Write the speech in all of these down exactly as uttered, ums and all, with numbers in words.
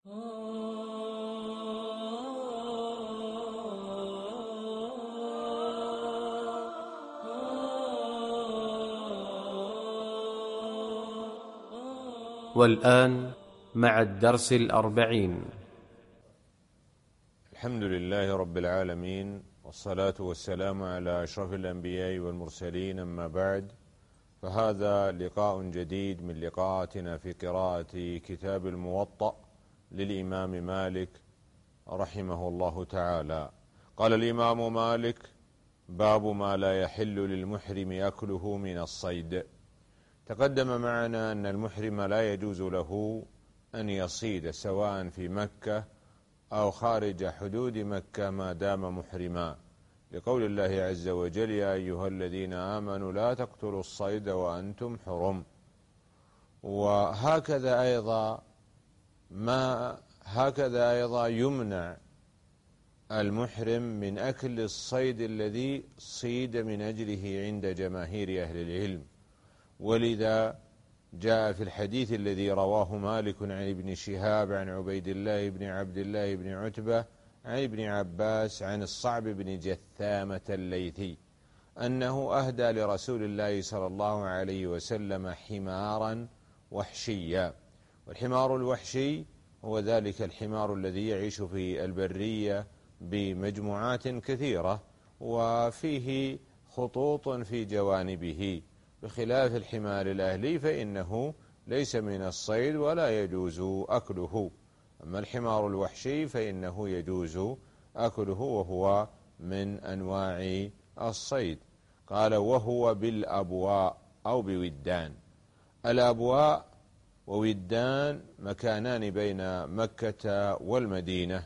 والآن مع الدرس الأربعين. الحمد لله رب العالمين، والصلاة والسلام على أشرف الأنبياء والمرسلين، أما بعد، فهذا لقاء جديد من لقاءاتنا في قراءة كتاب الموطأ للإمام مالك رحمه الله تعالى. قال الإمام مالك: باب ما لا يحل للمحرم أكله من الصيد. تقدم معنا أن المحرم لا يجوز له أن يصيد سواء في مكة أو خارج حدود مكة ما دام محرما، لقول الله عز وجل: يا أيها الذين آمنوا لا تقتلوا الصيد وأنتم حرم. وهكذا أيضا ما هكذا أيضا يمنع المحرم من أكل الصيد الذي صيد من أجله عند جماهير أهل العلم. ولذا جاء في الحديث الذي رواه مالك عن ابن شهاب عن عبيد الله بن عبد الله بن عتبة عن ابن عباس عن الصعب بن جثامة الليثي أنه أهدى لرسول الله صلى الله عليه وسلم حمارا وحشيا. والحمار الوحشي هو ذلك الحمار الذي يعيش في البرية بمجموعات كثيرة وفيه خطوط في جوانبه، بخلاف الحمار الأهلي فإنه ليس من الصيد ولا يجوز أكله. أما الحمار الوحشي فإنه يجوز أكله وهو من أنواع الصيد. قال: وهو بالأبواء أو بودان. الأبواء وودان مكانان بين مكة والمدينة،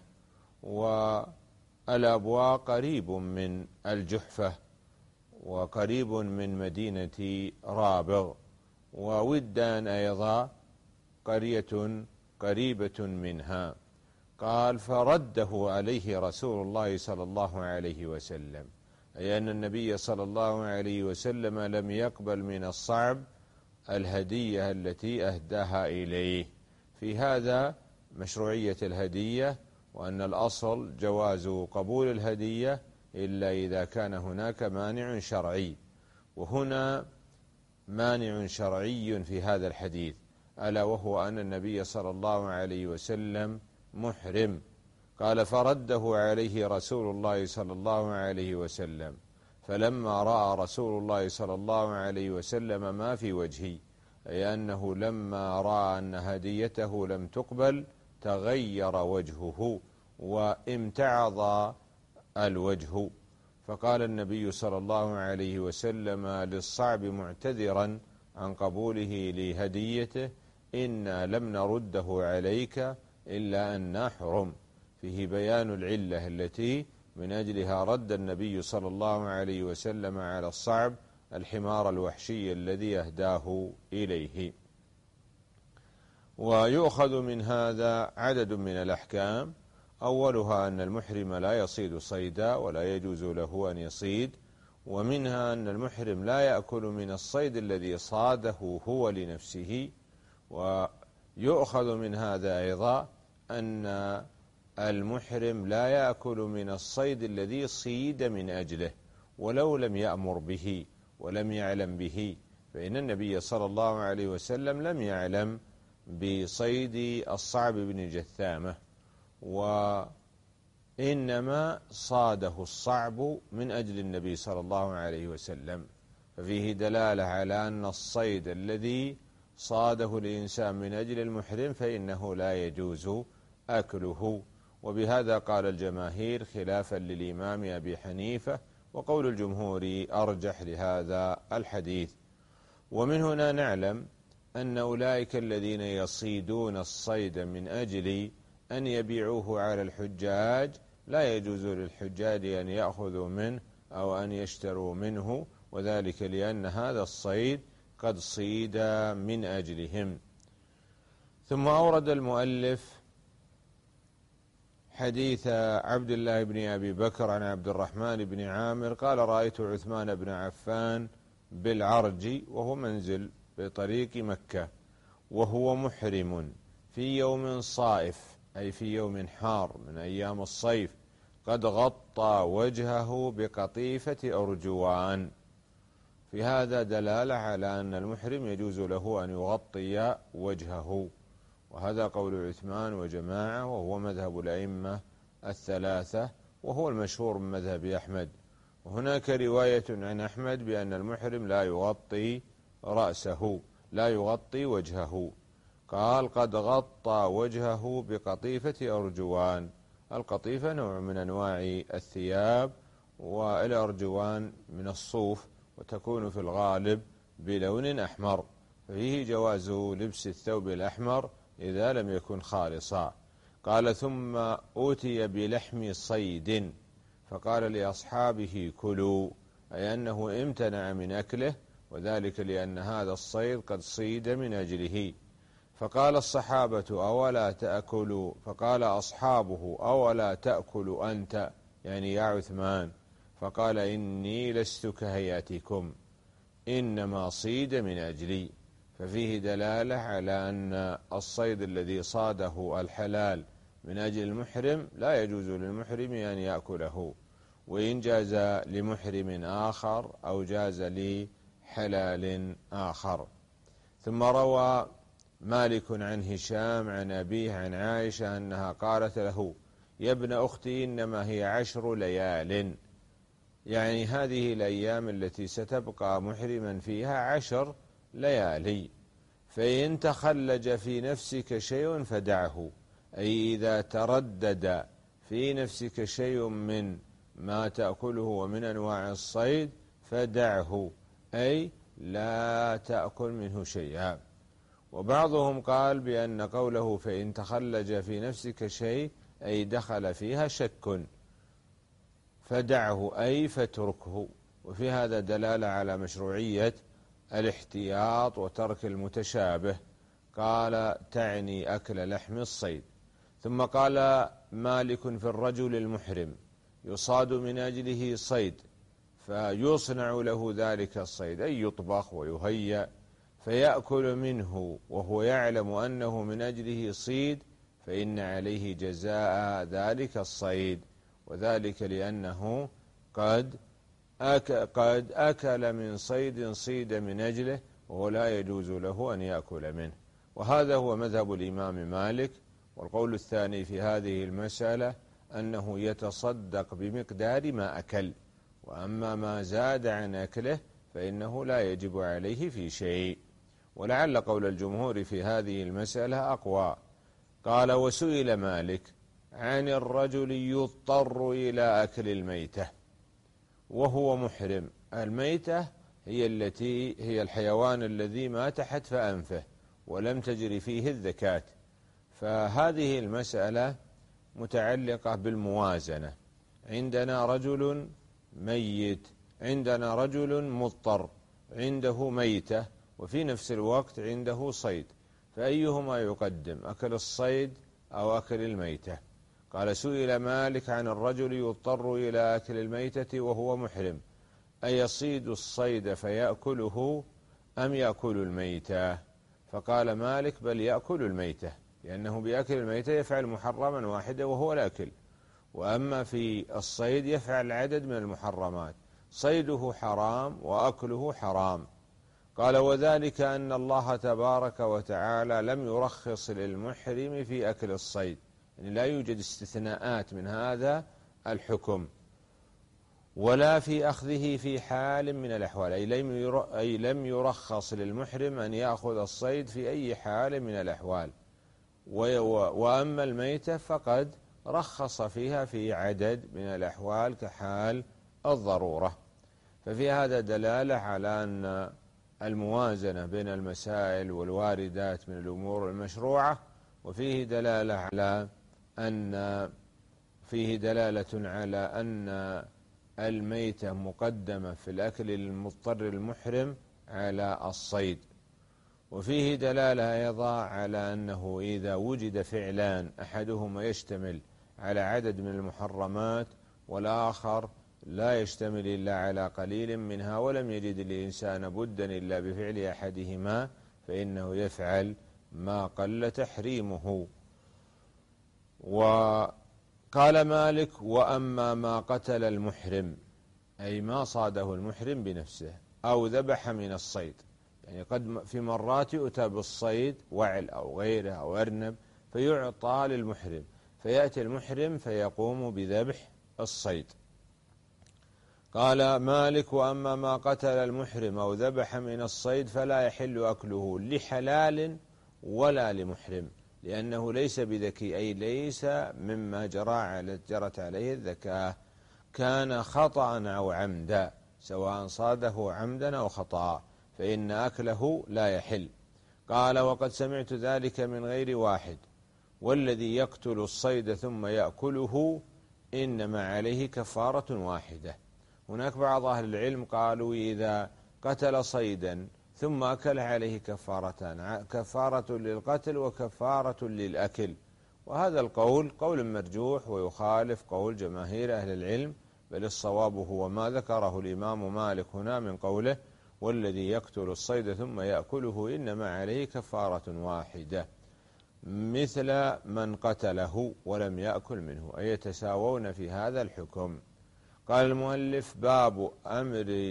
والأبواء قريب من الجحفة وقريب من مدينة رابغ، وودان أيضا قرية قريبة منها. قال: فرده عليه رسول الله صلى الله عليه وسلم، أي أن النبي صلى الله عليه وسلم لم يقبل من الصعب الهدية التي أهداها إليه. في هذا مشروعية الهدية، وأن الأصل جواز قبول الهدية إلا إذا كان هناك مانع شرعي. وهنا مانع شرعي في هذا الحديث، ألا وهو أن النبي صلى الله عليه وسلم محرم. قال: فرده عليه رسول الله صلى الله عليه وسلم، فلما رأى رسول الله صلى الله عليه وسلم ما في وجهي، أي أنه لما رأى أن هديته لم تقبل تغير وجهه وامتعض الوجه. فقال النبي صلى الله عليه وسلم للصعب معتذرا عن قبوله لهديته: إنا لم نرده عليك إلا أن حرم. فيه بيان العلة التي من أجلها رد النبي صلى الله عليه وسلم على الصعب الحمار الوحشي الذي أهداه إليه. ويؤخذ من هذا عدد من الأحكام، أولها أن المحرم لا يصيد صيدا ولا يجوز له أن يصيد، ومنها أن المحرم لا يأكل من الصيد الذي صاده هو لنفسه. ويؤخذ من هذا أيضا أن المحرم لا يأكل من الصيد الذي صيد من أجله ولو لم يأمر به ولم يعلم به، فإن النبي صلى الله عليه وسلم لم يعلم بصيد الصعب بن جثامة، وإنما صاده الصعب من أجل النبي صلى الله عليه وسلم. ففيه دلالة على أن الصيد الذي صاده الإنسان من أجل المحرم فإنه لا يجوز أكله. وبهذا قال الجماهير خلافا للإمام أبي حنيفة، وقول الجمهور أرجح لهذا الحديث. ومن هنا نعلم أن أولئك الذين يصيدون الصيد من أجل أن يبيعوه على الحجاج لا يجوز للحجاج أن يأخذوا منه أو أن يشتروا منه، وذلك لأن هذا الصيد قد صيد من أجلهم. ثم أورد المؤلف حديث عبد الله بن أبي بكر عن عبد الرحمن بن عامر قال: رأيت عثمان بن عفان بالعرج وهو منزل بطريق مكة وهو محرم في يوم صائف، أي في يوم حار من أيام الصيف قد غطى وجهه بقطيفة أرجوان. في هذا دلالة على أن المحرم يجوز له أن يغطي وجهه، وهذا قول عثمان وجماعة، وهو مذهب الأئمة الثلاثة، وهو المشهور من مذهب أحمد. وهناك رواية عن أحمد بأن المحرم لا يغطي رأسه، لا يغطي وجهه. قال قد غطى وجهه بقطيفة أرجوان. القطيفة نوع من أنواع الثياب، والأرجوان من الصوف، وتكون في الغالب بلون أحمر، ففيه جواز لبس الثوب الأحمر إذا لم يكن خالصا. قال ثم أوتي بلحم صيد فقال لأصحابه كلوا، أي أنه امتنع من أكله، وذلك لأن هذا الصيد قد صيد من أجله. فقال الصحابة أولا تأكلوا، فقال أصحابه أولا تأكل أنت، يعني يا عثمان. فقال إني لست كهيئتكم، إنما صيد من أجلي. ففيه دلالة على أن الصيد الذي صاده الحلال من أجل المحرم لا يجوز للمحرم أن يأكله، وإن جاز لمحرم آخر أو جاز لحلال آخر. ثم روى مالك عن هشام عن أبيه عن عائشة أنها قالت له يا ابن أختي إنما هي عشر ليال، يعني هذه الأيام التي ستبقى محرما فيها عشر ليالي، فإن تخلج في نفسك شيء فدعه، أي إذا تردد في نفسك شيء من ما تأكله ومن أنواع الصيد فدعه، أي لا تأكل منه شيئا. وبعضهم قال بأن قوله فإن تخلج في نفسك شيء أي دخل فيها شك فدعه، أي فتركه. وفي هذا دلالة على مشروعية الاحتياط وترك المتشابه. قال تعني أكل لحم الصيد. ثم قال مالك في الرجل المحرم يصاد من أجله صيد فيصنع له ذلك الصيد، أي يطبخ ويهيأ فيأكل منه وهو يعلم أنه من أجله صيد، فإن عليه جزاء ذلك الصيد، وذلك لأنه قد أك قد أكل من صيد صيد من أجله، ولا يجوز له أن يأكل منه. وهذا هو مذهب الإمام مالك. والقول الثاني في هذه المسألة أنه يتصدق بمقدار ما أكل، وأما ما زاد عن أكله فإنه لا يجب عليه في شيء. ولعل قول الجمهور في هذه المسألة أقوى. قال وسئل مالك عن الرجل يضطر إلى أكل الميتة وهو محرم. الميتة هي التي هي الحيوان الذي مات حتف أنفه ولم تجري فيه الذكاة، فهذه المسألة متعلقة بالموازنة. عندنا رجل ميت، عندنا رجل مضطر، عنده ميتة، وفي نفس الوقت عنده صيد، فأيهما يقدم، أكل الصيد أو أكل الميتة؟ قال سئل مالك عن الرجل يضطر إلى أكل الميتة وهو محرم أيصيد الصيد فيأكله أم يأكل الميتة؟ فقال مالك بل يأكل الميتة، لأنه بأكل الميتة يفعل محرما واحدا وهو الأكل، وأما في الصيد يفعل عدد من المحرمات، صيده حرام وأكله حرام. قال وذلك أن الله تبارك وتعالى لم يرخص للمحرم في أكل الصيد، يعني لا يوجد استثناءات من هذا الحكم، ولا في أخذه في حال من الأحوال، أي لم يرخص للمحرم أن يأخذ الصيد في أي حال من الأحوال. وأما الميتة فقد رخص فيها في عدد من الأحوال كحال الضرورة. ففي هذا دلالة على أن الموازنة بين المسائل والواردات من الأمور المشروعة، وفيه دلالة على أن فيه دلالة على أن الميتة مقدمة في الأكل للمضطر المحرم على الصيد. وفيه دلالة أيضا على أنه إذا وجد فعلان أحدهما يشتمل على عدد من المحرمات والآخر لا يشتمل إلا على قليل منها، ولم يجد الإنسان بدا إلا بفعل أحدهما، فإنه يفعل ما قل تحريمه. وقال مالك: وأما ما قتل المحرم، أي ما صاده المحرم بنفسه أو ذبح من الصيد، يعني قد في مرات يؤتى بالصيد وعل أو غيره أو أرنب فيعطى للمحرم، فيأتي المحرم فيقوم بذبح الصيد. قال مالك: وأما ما قتل المحرم أو ذبح من الصيد فلا يحل أكله لحلال ولا لمحرم، لأنه ليس بذكي، أي ليس مما جرى جرت عليه الذكاة، كان خطأ أو عمدا، سواء صاده عمدا أو خطأ، فإن أكله لا يحل. قال: وقد سمعت ذلك من غير واحد، والذي يقتل الصيد ثم يأكله إنما عليه كفارة واحدة. هناك بعض أهل العلم قالوا: إذا قتل صيدا ثم أكل عليه كفارتان، كفارة للقتل وكفارة للأكل، وهذا القول قول مرجوح ويخالف قول جماهير أهل العلم، بل الصواب هو ما ذكره الإمام مالك هنا من قوله: والذي يقتل الصيد ثم يأكله إنما عليه كفارة واحدة، مثل من قتله ولم يأكل منه، أي يتساوون في هذا الحكم. قال المؤلف: باب أمر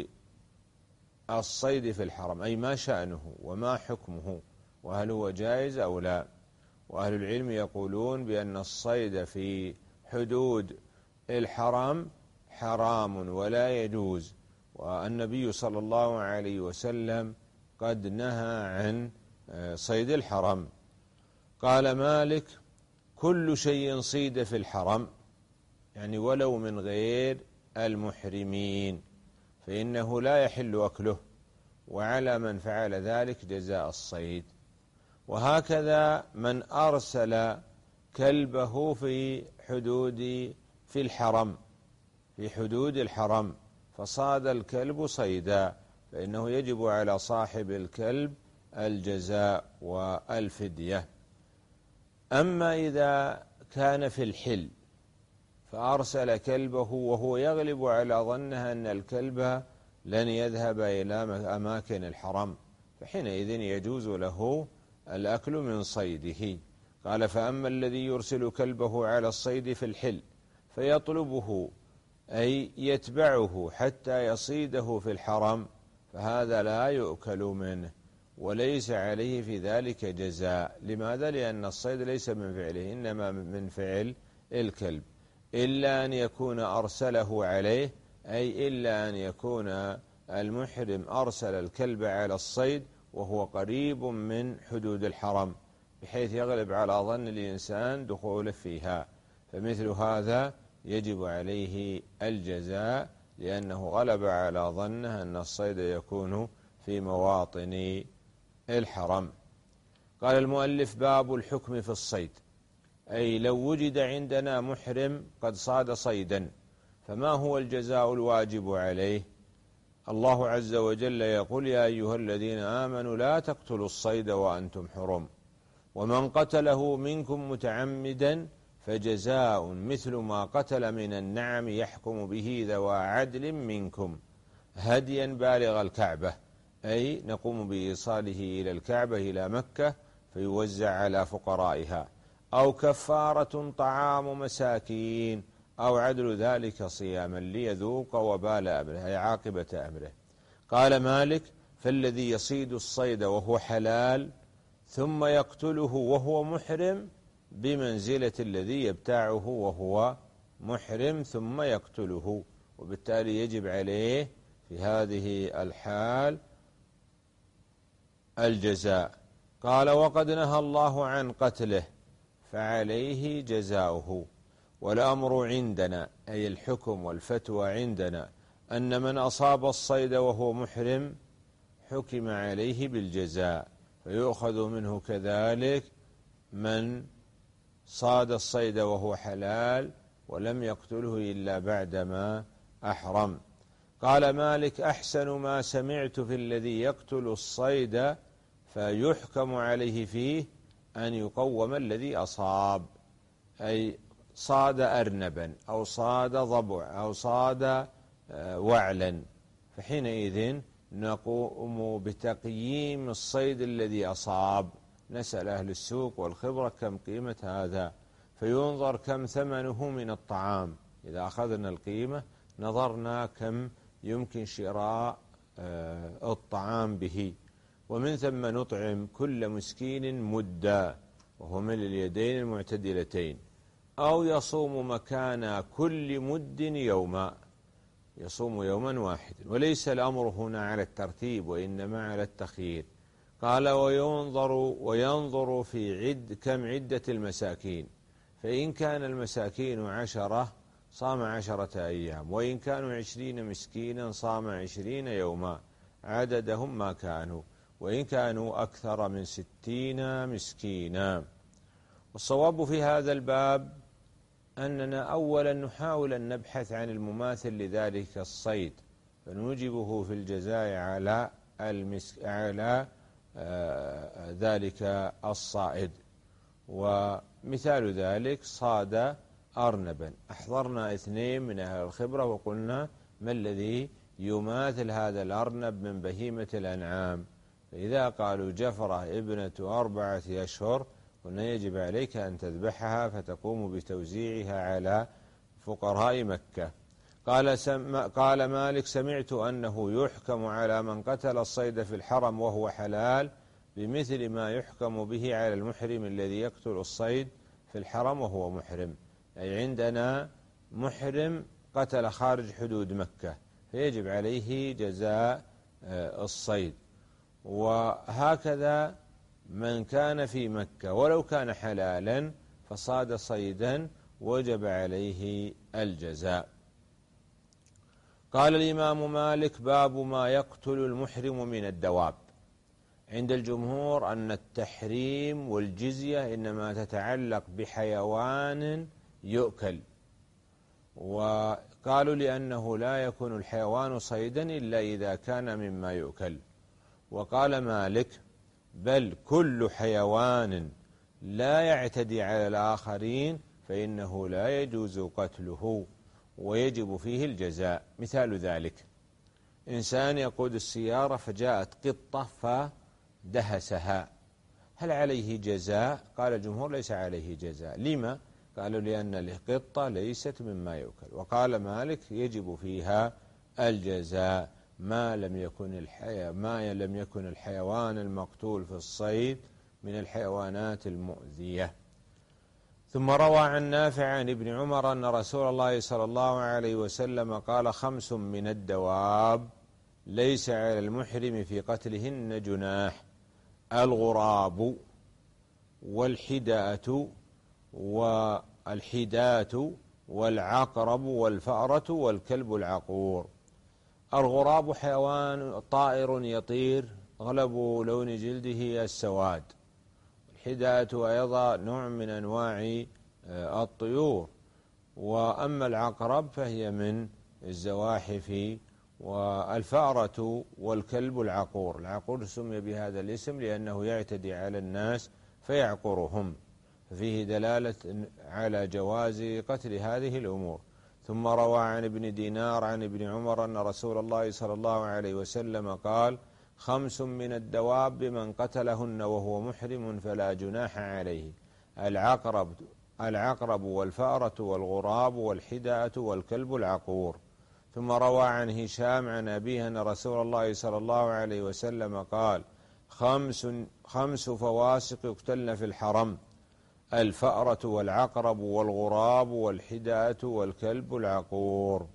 الصيد في الحرم، أي ما شأنه وما حكمه، وهل هو جائز أو لا. وأهل العلم يقولون بأن الصيد في حدود الحرم حرام ولا يجوز، والنبي صلى الله عليه وسلم قد نهى عن صيد الحرم. قال مالك: كل شيء صيد في الحرم، يعني ولو من غير المحرمين، فإنه لا يحل أكله، وعلى من فعل ذلك جزاء الصيد. وهكذا من أرسل كلبه في حدود في الحرم في حدود الحرم فصاد الكلب صيدا، فإنه يجب على صاحب الكلب الجزاء والفدية. أما إذا كان في الحل فأرسل كلبه وهو يغلب على ظنه أن الكلب لن يذهب إلى أماكن الحرم، فحينئذ يجوز له الأكل من صيده. قال: فأما الذي يرسل كلبه على الصيد في الحل فيطلبه، أي يتبعه حتى يصيده في الحرم، فهذا لا يؤكل منه وليس عليه في ذلك جزاء. لماذا؟ لأن الصيد ليس من فعله، إنما من فعل الكلب، إلا أن يكون أرسله عليه، أي إلا أن يكون المحرم أرسل الكلب على الصيد وهو قريب من حدود الحرم، بحيث يغلب على ظن الإنسان دخوله فيها، فمثل هذا يجب عليه الجزاء، لأنه غلب على ظنه أن الصيد يكون في مواطن الحرم. قال المؤلف: باب الحكم في الصيد، أي لو وجد عندنا محرم قد صاد صيدا فما هو الجزاء الواجب عليه؟ الله عز وجل يقول: يا أيها الذين آمنوا لا تقتلوا الصيد وأنتم حرم، ومن قتله منكم متعمدا فجزاء مثل ما قتل من النعم يحكم به ذوى عدل منكم هديا بالغ الكعبة، أي نقوم بإيصاله إلى الكعبة إلى مكة فيوزع على فقرائها، أو كفارة طعام مساكين، أو عدل ذلك صياما ليذوق وبال أمره، أي عاقبة أمره. قال مالك: فالذي يصيد الصيد وهو حلال ثم يقتله وهو محرم بمنزلة الذي يبتاعه وهو محرم ثم يقتله، وبالتالي يجب عليه في هذه الحال الجزاء. قال: وقد نهى الله عن قتله فعليه جزاؤه. والأمر عندنا، أي الحكم والفتوى عندنا، أن من أصاب الصيد وهو محرم حكم عليه بالجزاء، فيؤخذ منه كذلك من صاد الصيد وهو حلال ولم يقتله إلا بعدما أحرم. قال مالك: أحسن ما سمعت في الذي يقتل الصيد فيحكم عليه فيه أن يقوم الذي أصاب، أي صاد أرنبا أو صاد ضبع أو صاد وعلا، فحينئذ نقوم بتقييم الصيد الذي أصاب، نسأل أهل السوق والخبرة كم قيمة هذا، فينظر كم ثمنه من الطعام. إذا أخذنا القيمة نظرنا كم يمكن شراء الطعام به، ومن ثم نطعم كل مسكين مدا، وهو ملء اليدين المعتدلتين، أو يصوم مكان كل مد يوما، يصوم يوما واحدا. وليس الأمر هنا على الترتيب وإنما على التخيير. قال وينظر وينظر في عد كم عدة المساكين، فإن كان المساكين عشرة صام عشرة أيام، وإن كانوا عشرين مسكينا صام عشرين يوما عددهم ما كانوا، وإن كانوا أكثر من ستين مسكينا. والصواب في هذا الباب أننا أولا نحاول أن نبحث عن المماثل لذلك الصيد، فنوجبه في الجزاء على المسك على آه ذلك الصائد. ومثال ذلك صاد أرنبا، أحضرنا اثنين من أهل الخبرة وقلنا ما الذي يماثل هذا الأرنب من بهيمة الأنعام، فإذا قالوا جفرة ابنة أربعة أشهر قلنا يجب عليك أن تذبحها فتقوم بتوزيعها على فقراء مكة. قال, سم قال مالك سمعت أنه يحكم على من قتل الصيد في الحرم وهو حلال بمثل ما يحكم به على المحرم الذي يقتل الصيد في الحرم وهو محرم، أي عندنا محرم قتل خارج حدود مكة فيجب عليه جزاء الصيد، وهكذا من كان في مكة ولو كان حلالا فصاد صيدا وجب عليه الجزاء. قال الإمام مالك باب ما يقتل المحرم من الدواب. عند الجمهور أن التحريم والجزية إنما تتعلق بحيوان يؤكل، وقالوا لأنه لا يكون الحيوان صيدا إلا إذا كان مما يؤكل. وقال مالك بل كل حيوان لا يعتدي على الآخرين فإنه لا يجوز قتله ويجب فيه الجزاء. مثال ذلك إنسان يقود السيارة فجاءت قطة فدهسها، هل عليه جزاء؟ قال الجمهور ليس عليه جزاء. لما؟ قالوا لأن القطة ليست مما يؤكل. وقال مالك يجب فيها الجزاء ما لم يكن الحي... ما لم يكن الحيوان المقتول في الصيد من الحيوانات المؤذية. ثم روى عن نافع عن ابن عمر أن رسول الله صلى الله عليه وسلم قال خمس من الدواب ليس على المحرم في قتلهن جناح: الغراب والحداة والحداة والعقرب والفأرة والكلب العقور. الغراب حيوان طائر يطير أغلب لون جلده السواد. الحداة أيضا نوع من أنواع الطيور. وأما العقرب فهي من الزواحف. والفأرة والكلب العقور، العقور سمي بهذا الاسم لأنه يعتدي على الناس فيعقرهم، ففيه دلالة على جواز قتل هذه الأمور. ثم روى عن ابن دينار عن ابن عمر أن رسول الله صلى الله عليه وسلم قال خمس من الدواب من قتلهن وهو محرم فلا جناح عليه: العقرب العقرب والفأرة والغراب والحداة والكلب العقور. ثم روى عن هشام عن أبيه أن رسول الله صلى الله عليه وسلم قال خمس, خمس فواسق يقتلن في الحرم: الفأرة والعقرب والغراب والحداة والكلب العقور.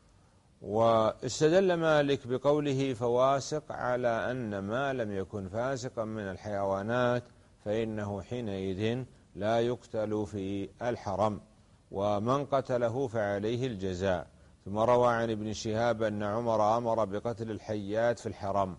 واستدل مالك بقوله فواسق على أن ما لم يكن فاسقا من الحيوانات فإنه حينئذ لا يقتل في الحرم، ومن قتله فعليه الجزاء. ثم روى عن ابن شهاب أن عمر أمر بقتل الحيات في الحرم،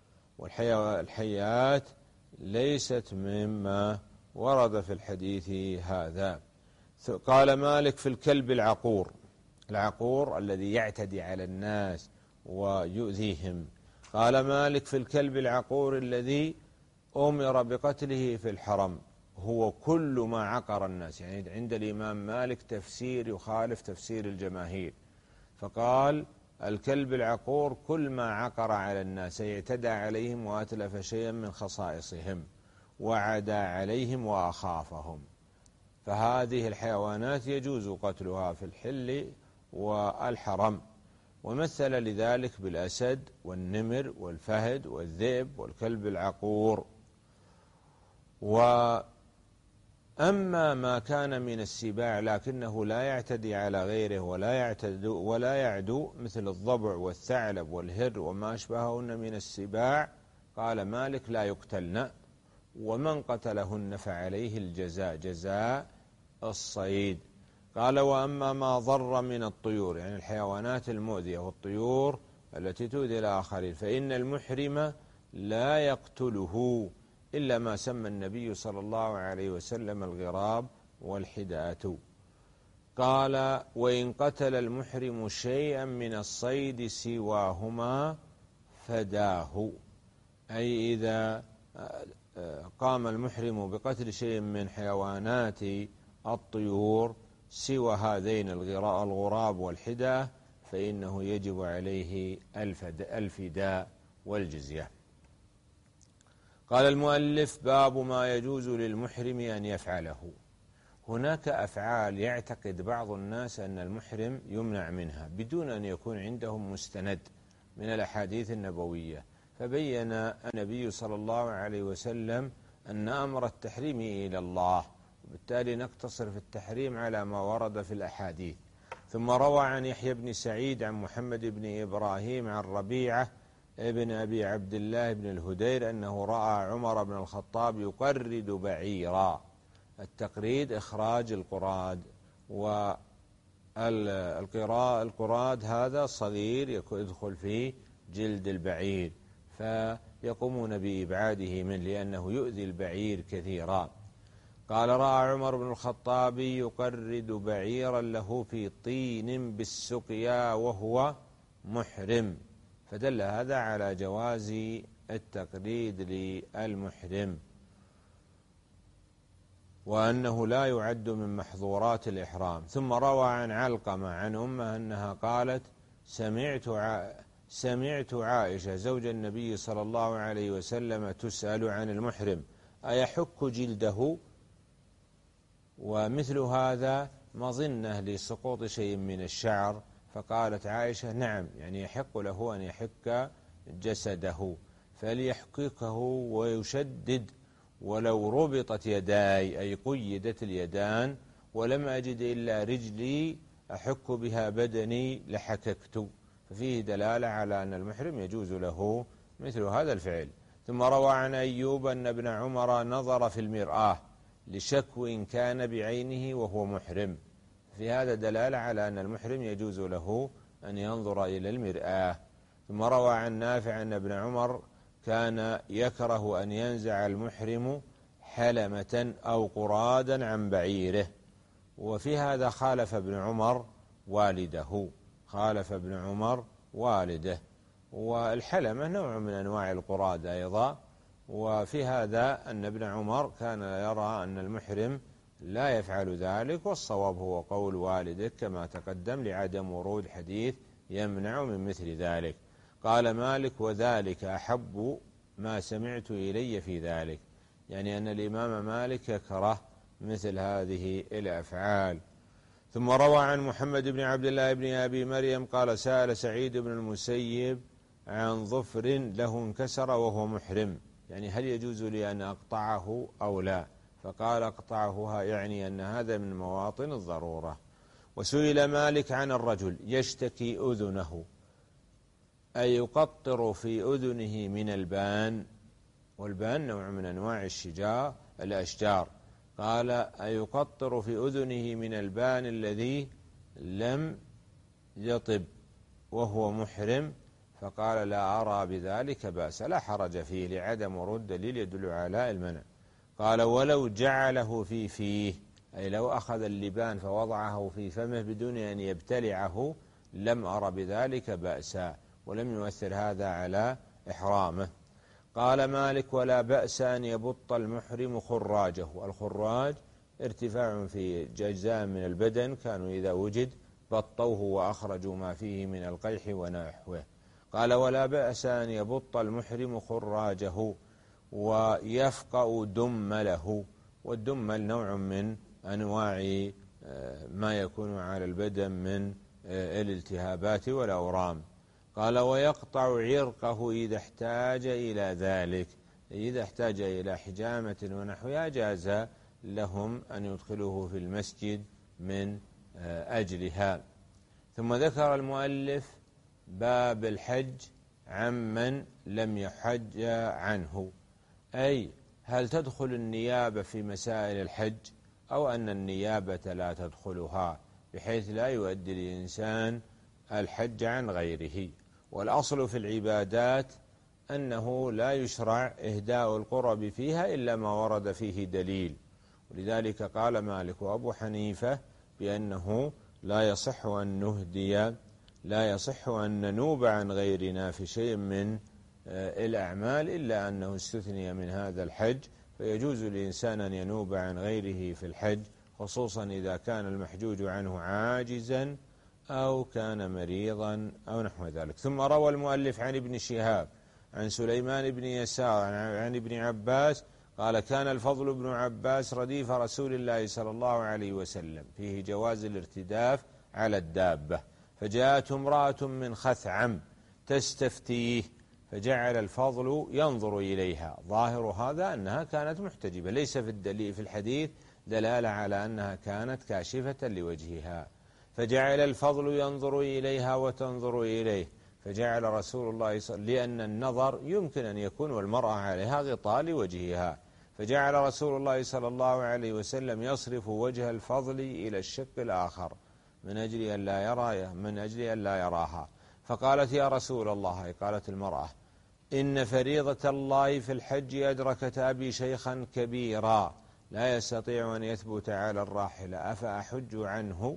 والحيات ليست مما ورد في الحديث هذا. قال مالك في الكلب العقور، العقور الذي يعتدي على الناس ويؤذيهم. قال مالك في الكلب العقور الذي أمر بقتله في الحرم هو كل ما عقر الناس. يعني عند الإمام مالك تفسير يخالف تفسير الجماهير، فقال الكلب العقور كل ما عقر على الناس اعتدى عليهم وأتلف شيئا من خصائصهم وعدا عليهم وأخافهم. فهذه الحيوانات يجوز قتلها في الحل والحرم. ومثل لذلك بالأسد والنمر والفهد والذئب والكلب العقور. وأما ما كان من السباع لكنه لا يعتدي على غيره ولا يعتدو ولا يعدو مثل الضبع والثعلب والهر وما أشبههن من السباع، قال مالك لا يقتلن، ومن قتلهن فعليه الجزاء جزاء الصيد. قال وأما ما ضر من الطيور، يعني الحيوانات المؤذية والطيور التي تؤذي الآخرين، فإن المحرم لا يقتله إلا ما سمى النبي صلى الله عليه وسلم الغراب والحداة. قال وإن قتل المحرم شيئا من الصيد سواهما فداه، أي إذا قام المحرم بقتل شيء من حيوانات الطيور سوى هذين الغراب والحداة فإنه يجب عليه الفداء والجزية. قال المؤلف باب ما يجوز للمحرم أن يفعله. هناك أفعال يعتقد بعض الناس أن المحرم يمنع منها بدون أن يكون عندهم مستند من الأحاديث النبوية، فبين النبي صلى الله عليه وسلم أن أمر التحريم إلى الله، وبالتالي نقتصر في التحريم على ما ورد في الأحاديث. ثم روى عن يحيى بن سعيد عن محمد بن إبراهيم عن ربيعة ابن أبي عبد الله بن الهدير أنه رأى عمر بن الخطاب يقرد بعيرا. التقريد إخراج القراد، والقراد هذا صغير يدخل في جلد البعير، فيقومون بإبعاده منه لأنه يؤذي البعير كثيرا. قال رأى عمر بن الخطاب يقرد بعيرا له في طين بالسقيا وهو محرم، فدل هذا على جواز التقليد للمحرم، وأنه لا يعد من محظورات الإحرام. ثم روى عن علقمة عن أمه أنها قالت سمعت سمعت عائشة زوج النبي صلى الله عليه وسلم تسأل عن المحرم أيحك جلده، ومثل هذا مظنة لسقوط شيء من الشعر، فقالت عائشة نعم، يعني يحق له أن يحك جسده فليحككه ويشدد ولو ربطت يداي، أي قيدت اليدان، ولم أجد إلا رجلي أحك بها بدني لحككت، ففيه دلالة على أن المحرم يجوز له مثل هذا الفعل. ثم روى عن أيوب أن ابن عمر نظر في المرآة لشكو كان بعينه وهو محرم، في هذا دلالة على أن المحرم يجوز له أن ينظر إلى المرآة. ثم روى عن نافع أن ابن عمر كان يكره أن ينزع المحرم حلمة أو قرادا عن بعيره، وفي هذا خالف ابن عمر والده خالف ابن عمر والده والحلمة نوع من أنواع القراد أيضا. وفي هذا أن ابن عمر كان يرى أن المحرم لا يفعل ذلك، والصواب هو قول والده كما تقدم لعدم ورود حديث يمنع من مثل ذلك. قال مالك وذلك أحب ما سمعت إلي في ذلك، يعني أن الإمام مالك يكره مثل هذه الأفعال. ثم روى عن محمد بن عبد الله بن أبي مريم قال سأل سعيد بن المسيب عن ظفر له انكسر وهو محرم، يعني هل يجوز لي أن أقطعه أو لا، فقال اقطعه، يعني أن هذا من مواطن الضرورة. وسئل مالك عن الرجل يشتكي أذنه أي يقطر في أذنه من البان، والبان نوع من أنواع الشجار الأشجار، قال أيقطر في أذنه من البان الذي لم يطب وهو محرم، فقال لا أرى بذلك بأس، لا حرج فيه لعدم ورود دليل يدل على المنع. قال ولو جعله في فيه، أي لو أخذ اللبان فوضعه في فمه بدون أن يبتلعه لم أر بذلك بأسا، ولم يؤثر هذا على إحرامه. قال مالك ولا بأس أن يبط المحرم خراجه، الخراج ارتفاع في جزاء من البدن كانوا إذا وجد بطوه وأخرجوا ما فيه من القيح ونحوه. قال ولا بأس أن يبط المحرم خراجه ويفقأ دمله، والدمل نوع من أنواع ما يكون على البدن من الالتهابات والأورام. قال ويقطع عرقه إذا احتاج إلى ذلك، إذا احتاج إلى حجامة ونحوها جاز لهم أن يدخلوه في المسجد من أجلها. ثم ذكر المؤلف باب الحج عمن لم يحج عنه، أي هل تدخل النيابة في مسائل الحج أو أن النيابة لا تدخلها، بحيث لا يؤدي الإنسان الحج عن غيره. والأصل في العبادات أنه لا يشرع إهداء القرب فيها إلا ما ورد فيه دليل، ولذلك قال مالك وأبو حنيفة بأنه لا يصح أن نهدي لا يصح أن ننوب عن غيرنا في شيء من الأعمال إلا أنه استثني من هذا الحج، فيجوز للإنسان أن ينوب عن غيره في الحج، خصوصا إذا كان المحجوج عنه عاجزا أو كان مريضا أو نحو ذلك. ثم روى المؤلف عن ابن شهاب عن سليمان بن يسار عن ابن عباس قال كان الفضل بن عباس رديف رسول الله صلى الله عليه وسلم، فيه جواز الارتداف على الدابة، فجاءت امرأة من خثعم تستفتيه فجعل الفضل ينظر إليها، ظاهر هذا أنها كانت محتجبة، ليس في الدليل في الحديث دلالة على أنها كانت كاشفة لوجهها، فجعل الفضل ينظر إليها وتنظر إليه، فجعل رسول الله صلى الله عليه وسلم لأن النظر يمكن أن يكون والمرأة عليها غطاء لوجهها، فجعل رسول الله صلى الله عليه وسلم يصرف وجه الفضل إلى الشق الآخر من أجل أن لا يرى من أجل أن لا يراها، فقالت يا رسول الله، قالت المرأة إن فريضة الله في الحج أدركت أبي شيخا كبيرا لا يستطيع أن يثبت على الراحلة أفأحج عنه؟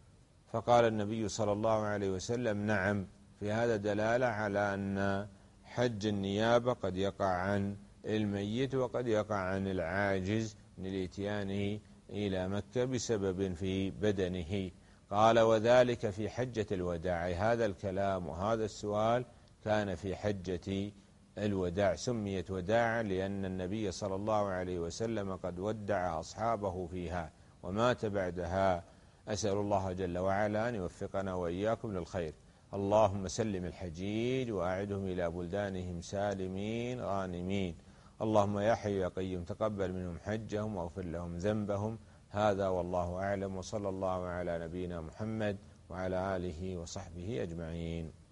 فقال النبي صلى الله عليه وسلم نعم. في هذا دلالة على أن حج النيابة قد يقع عن الميت وقد يقع عن العاجز للإتيان إلى مكة بسبب في بدنه. قال وذلك في حجة الوداع، هذا الكلام وهذا السؤال كان في حجة الوداع، سميت وداعا لأن النبي صلى الله عليه وسلم قد ودع أصحابه فيها ومات بعدها. أسأل الله جل وعلا أن يوفقنا وإياكم للخير. اللهم سلم الحجيج وأعدهم إلى بلدانهم سالمين غانمين. اللهم يا حي يا قيوم تقبل منهم حجهم واغفر لهم ذنبهم. هذا والله أعلم، وصلى الله على نبينا محمد وعلى آله وصحبه أجمعين.